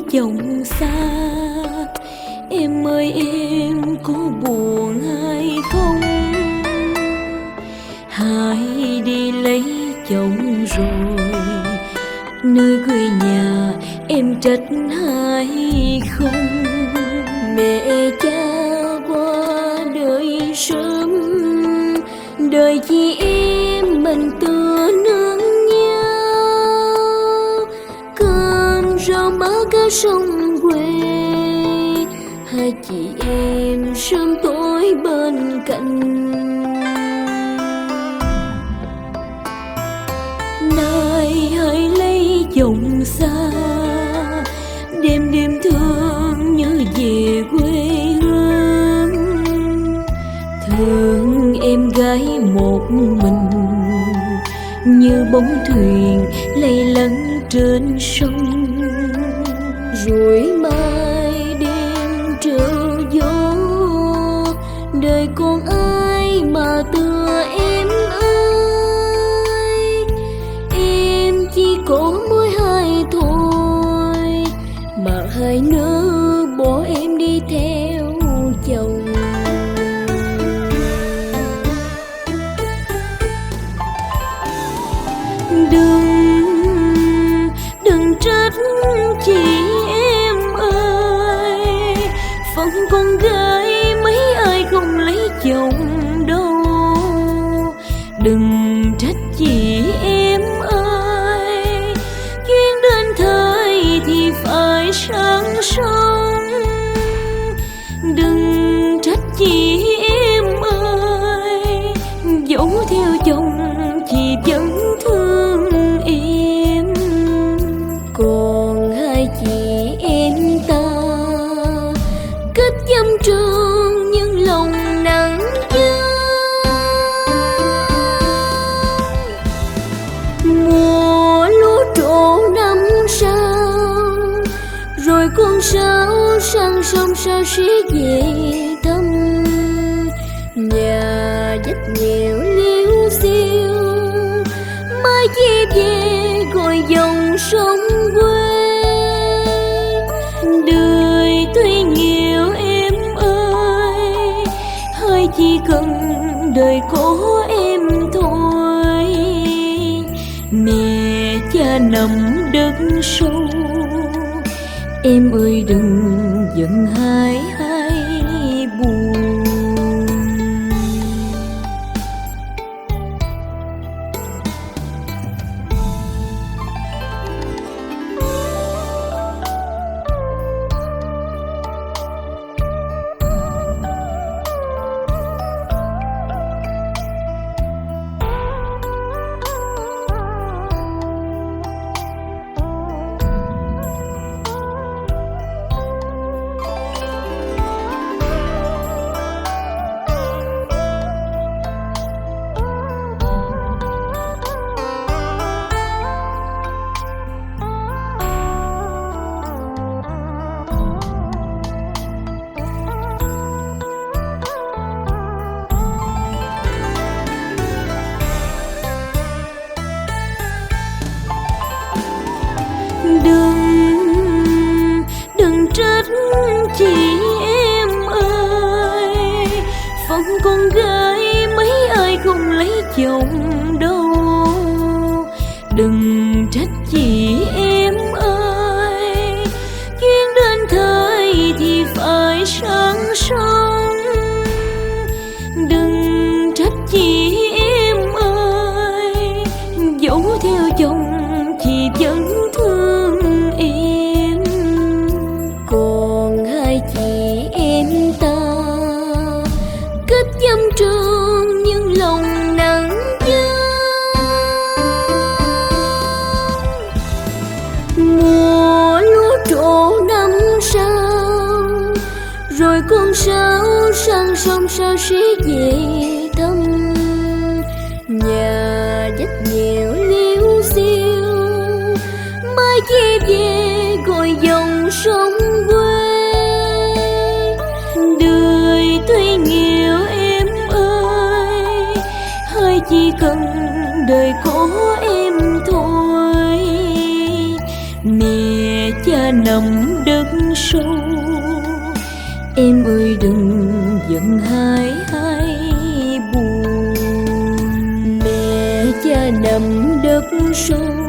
chồng xa. Em ơi em có buồn hay không? Hai đi lấy chồng rồi, nơi quê nhà em trách hay không? Mẹ cha qua đời sớm, đời chị em mình tựa nương nhau. Cơm rau má cá sông quê, hai chị em sớm tối bên cạnh. Nay hãy lấy chồng xa, đêm đêm thương nhớ về quê hương. Thương em gái một mình, như bóng thuyền lay lắng trên sông. Rồi mai đêm trở gió, đời còn ai mà tựa em ơi. Em chỉ có mỗi hai thôi, mà hai nỡ bỏ em đi theo chồng. Đừng trách chị em ơi, phận con gái mấy ai không lấy chồng đâu. Đừng trách chị em ơi, duyên đến thời thì phải sáng sống. Đừng trách chị em ơi, dẫu theo chồng chị vẫn thương em. Còn hai chị em ta kết dâm trường nhưng lòng nặng nhớ. Mùa lúa trổ năm sau, rồi con sao sang sông sao xế về thăm. Nhà dách nghèo liêu xiêu, mai chia về gọi dòng sông quê. Đời tuy nhiều em ơi, hai chỉ cần đời có em thôi. Mẹ cha nằm đất sâu, em ơi đừng giận hai buồn. Đừng trách chị em ơi, phận con gái mấy ai không lấy chồng đâu. Đừng trách chị em ơi, duyên đến thời thì phải sáng sống. Đừng trách chị em ơi, dẫu theo chồng chị vẫn thương em. Còn hai chị em ta kết dâm trường nhưng lòng nặng nhớ. Mùa lúa trổ năm sau, rồi con sao sang sông sao xế về thăm. Nhà dách nghèo liêu xiêu, mai chia về gọi dòng sông quê. Đời tuy nghèo em ơi, hai chỉ cần đời có em thôi. Mẹ cha nằm đất sâu. Em ơi đừng giận hai buồn, mẹ cha nằm đất sâu.